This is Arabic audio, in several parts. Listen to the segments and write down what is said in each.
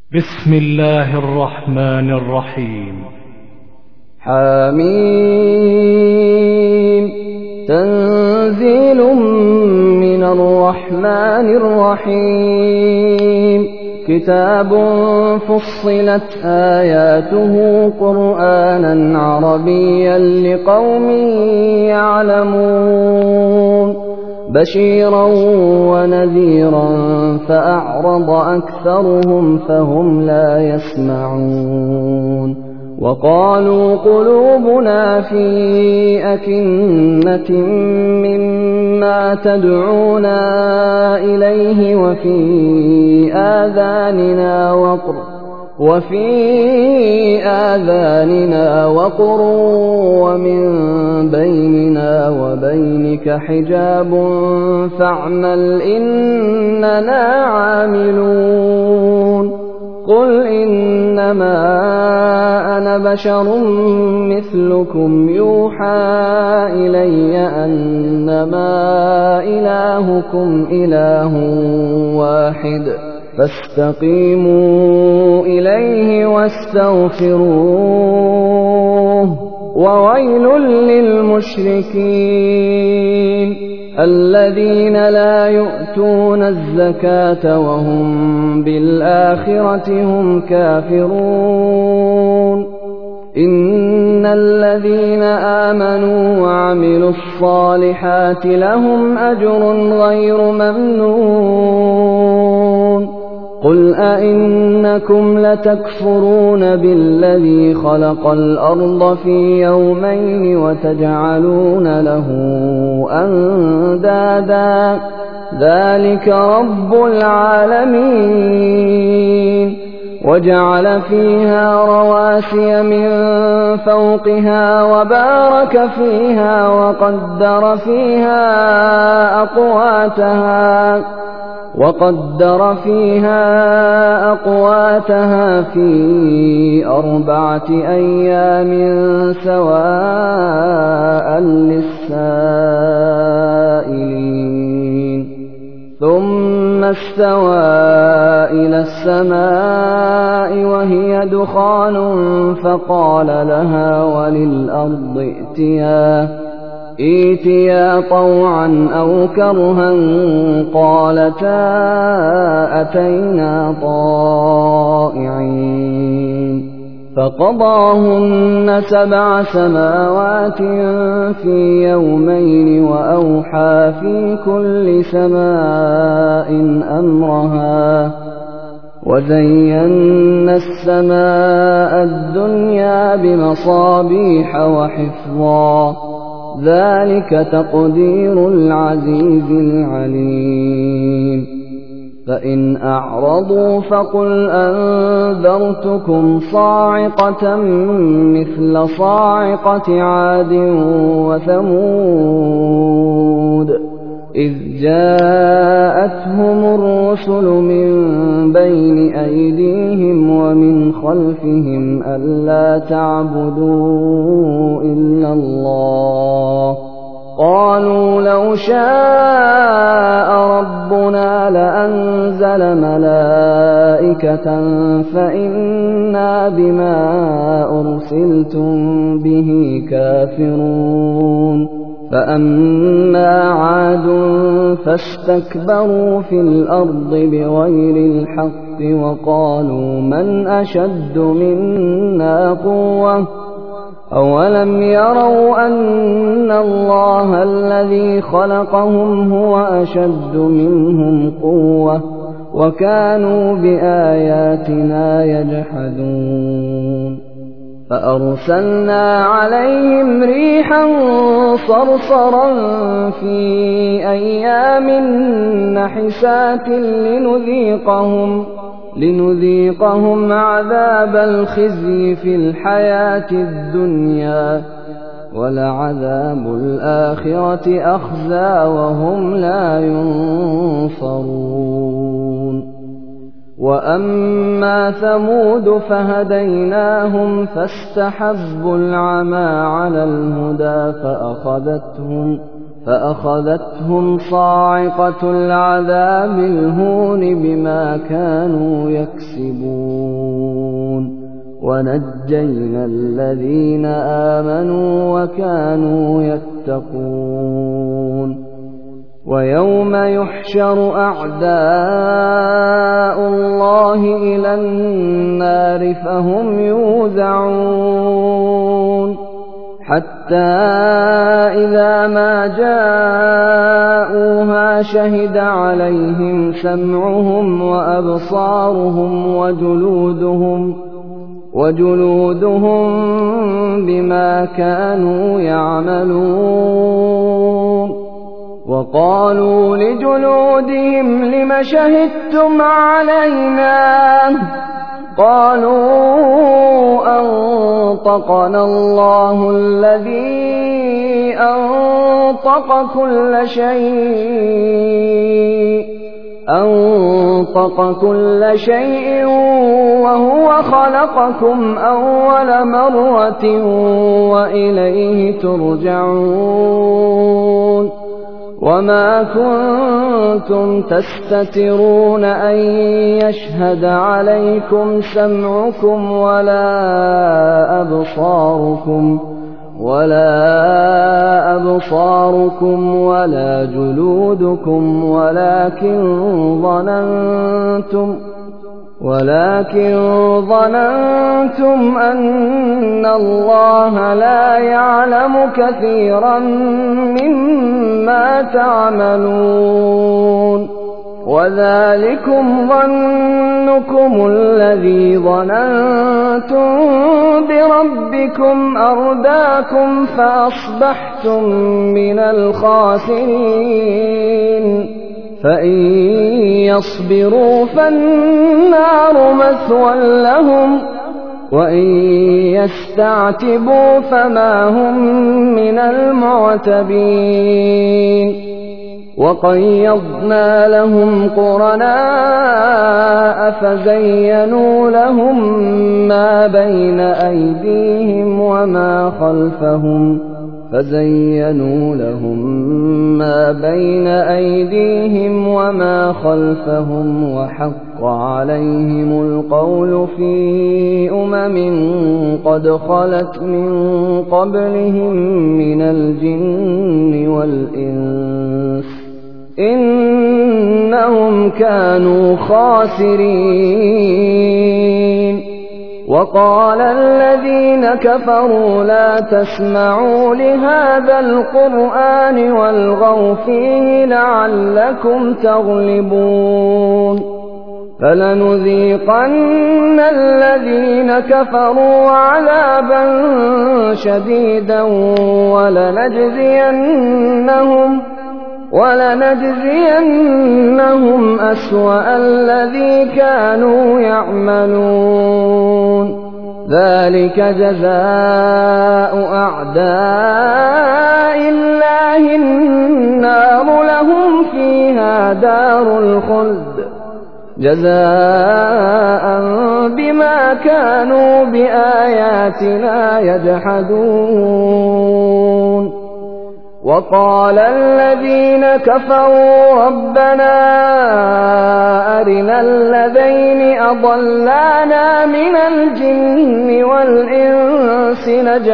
بسم الله الرحمن الرحيم. حميم. تنزيل من الرحمن الرحيم. كتاب فصلت آياته قرآنا عربيا لقوم يعلمون بشيرا ونذيرا فأعرض أكثرهم فهم لا يسمعون وقالوا قلوبنا في أكنة مما تدعونا إليه وفي آذاننا وقر ومن بيننا وبينك حجاب فاعمل إننا عاملون قل إنما أنا بشر مثلكم يوحى إلي أنما إلهكم إله واحد فاستقيموا إليه واستغفروه وويل للمشركين الذين لا يؤتون الزكاة وهم بالآخرة هم كافرون إن الذين آمنوا وعملوا الصالحات لهم أجر غير ممنون قل أئنكم لتكفرون بالذي خلق الأرض في يومين وتجعلون له أندادا ذلك رب العالمين وجعل فيها رواسي من فوقها وبارك فيها وقدر فيها أقواتها في 4 أيام سواء للسائلين ثم استوى إلى السماء وهي دخان فقال لها وللأرض ائتيا طوعا أو كرها قالتا أتينا طائعين فقضاهن 7 سماوات في يومين وأوحى في كل سماء أمرها وزينا السماء الدنيا بمصابيح وحفظا ذلك تقدير العزيز العليم فإن أعرضوا فقل أنذرتكم صاعقة مثل صاعقة عاد وثمود إذ جاءتهم الرسل من بين أيديهم ومن خلفهم ألا تعبدوا إلا الله قالوا لو شاء ربنا لأنزل ملائكة فإنا بما أرسلتم به كافرون فأما عاد فاستكبروا في الأرض بغير الحق وقالوا من أشد منا قوة أولم يروا أن الله الذي خلقهم هو أشد منهم قوة وكانوا بآياتنا يجحدون فأرسلنا عليهم ريحا صرصرا في أيام نحسات لنذيقهم عذاب الخزي في الحياة الدنيا ولعذاب الآخرة أخزى وهم لا ينصرون وأما ثمود فهديناهم فاستحبوا العمى على الهدى فأخذتهم صاعقة العذاب الهون بما كانوا يكسبون ونجينا الذين آمنوا وكانوا يتقون ويوم يحشر أعداء الله إلى النار فهم يوزعون حتى إذا ما جاءوها شهد عليهم سمعهم وأبصارهم وجلودهم بما كانوا يعملون وقالوا لجلودهم لم شهدتم علينا قالوا أنطقنا الله الذي أنطق كل شيء وهو خلقكم أول مرة وإليه ترجعون وما كنتم تستترون أن يشهد عليكم سمعكم ولا أبصاركم ولا جلودكم ولكن ظننتم أن الله لا يعلم كثيرا مما تعملون وذلكم ظنكم الذي ظننتم بربكم أرداكم فأصبحتم من الخاسرين فإن يصبروا فالنار مثوى لهم وإن يستعتبوا فما هم من المعتبين وقيضنا لهم قرناء فزينوا لهم ما بين أيديهم وما خلفهم وحق عليهم القول في قد خلت من قبلهم من الجن والإنس إنهم كانوا خاسرين وقال الذين كفروا لا تسمعوا لهذا القرآن والغوا فيه لعلكم تغلبون فلنذيقن الذين كفروا عذابا شديدا ولنجزينهم أسوأ الذي كانوا يعملون ذلك جزاء أعداء الله النار لهم فيها دار الخلد جزاء بما كانوا بآياتنا يجحدون وقال الذين كفروا ربنا أرنا الذين أضلانا من الجن والإنس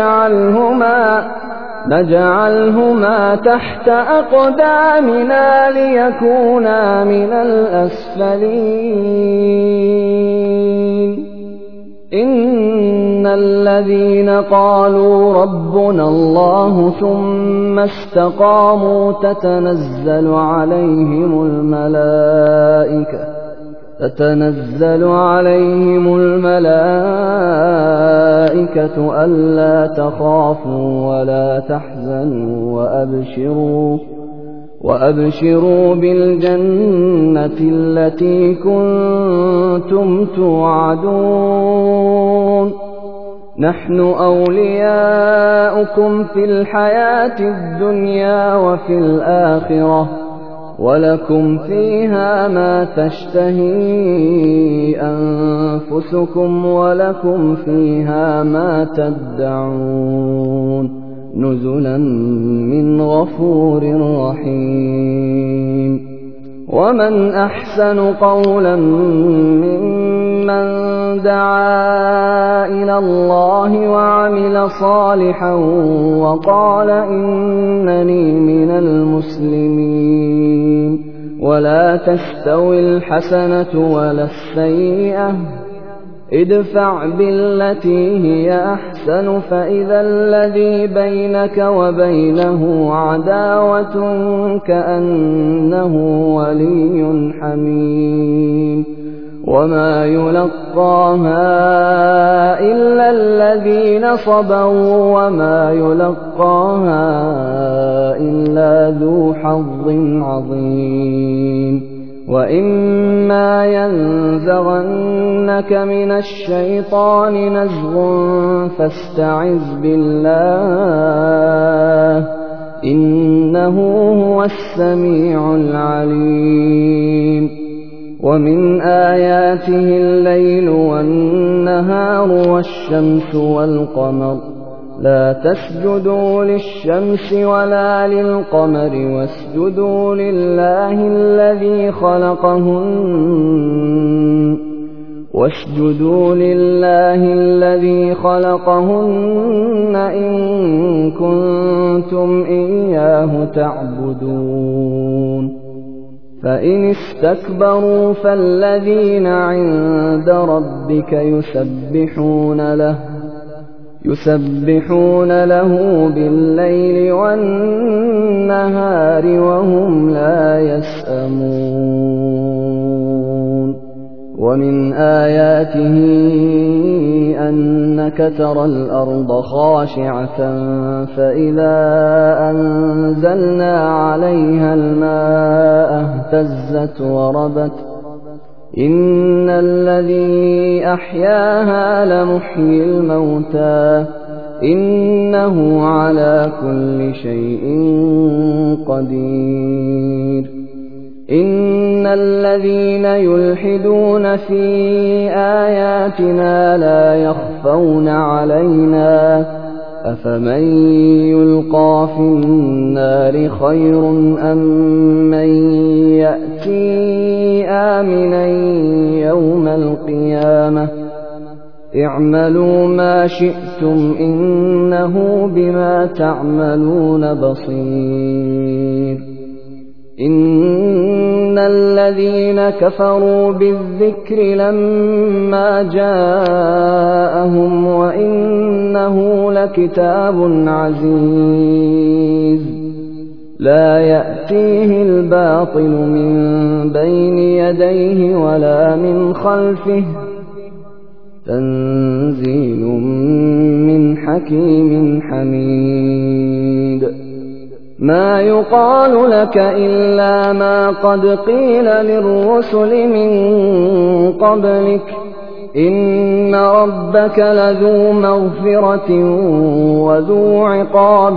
نجعلهما تحت أقدامنا ليكونا من الأسفلين إن الذين قالوا ربنا الله ثم استقاموا تتنزل عليهم الملائكة ألا تخافوا ولا تحزنوا وأبشروا بالجنة التي كنتم توعدون نحن أولياؤكم في الحياة الدنيا وفي الآخرة ولكم فيها ما تشتهي أنفسكم ولكم فيها ما تدعون نزلا من غفور رحيم ومن أحسن قولا ممن دعا إلى الله وعمل صالحا وقال إنني من المسلمين. ولا تستوي الحسنة ولا السيئة، ادفع بالتي هي أحسن فإذا الذي بينك وبينه عداوة كأنه ولي حميم. وما يلقاها إلا الذين صبروا وما يلقاها إلا ذو حظ عظيم. وإما ينزغنك من الشيطان نزغ فاستعذ بالله إنه هو السميع العليم. ومن آياته الليل والنهار والشمس والقمر، لا تسجدوا للشمس ولا للقمر واسجدوا لله الذي خلقهن إن كنتم إياه تعبدون. فإن استكبروا فالذين عند ربك يسبحون له بالليل والنهار وهم لا يسأمون. ومن آياته أنك ترى الأرض خاشعة فإذا أنزلنا عليها الماء اهتزت وربت إن الذي أحياها لمحيي الموتى إنه على كل شيء قدير. إن الذين يلحدون في آياتنا لا يخفون علينا أفمن يلقى في النار خير أم من يأتي آمنا يوم القيامة اعملوا ما شئتم إنه بما تعملون بصير. إن الذين كفروا بالذكر لما جاءهم وإنه لكتاب عزيز لا يأتيه الباطل من بين يديه ولا من خلفه تنزيل من حكيم حميد. ما يقال لك إلا ما قد قيل للرسل من قبلك إن ربك لذو مغفرة وذو عقاب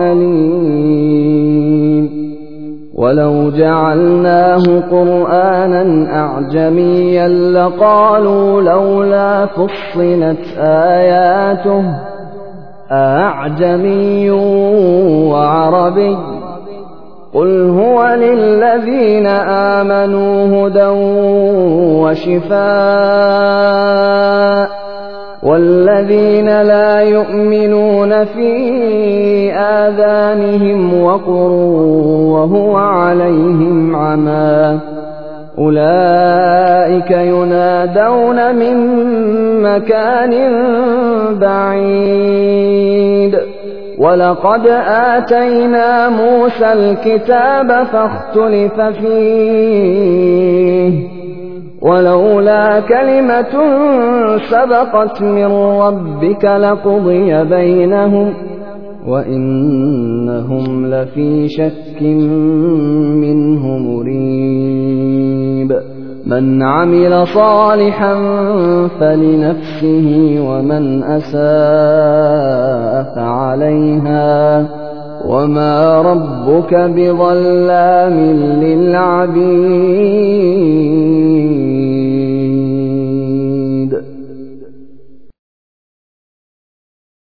أليم. ولو جعلناه قرآنا أعجميا لقالوا لولا فصلت آياته أعجمي وعربي قل هو للذين آمنوا هدى وشفاء والذين لا يؤمنون في آذانهم وقر وهو عليهم عمى أولئك ينادون من مكان بعيد. ولقد آتينا موسى الكتاب فاختلف فيه ولولا كلمة سبقت من ربك لقضي بينهم وإنهم لفي شك منه مريب. من عمل صالحا فلنفسه ومن أساء فعليها وما ربك بظلام للعبيد.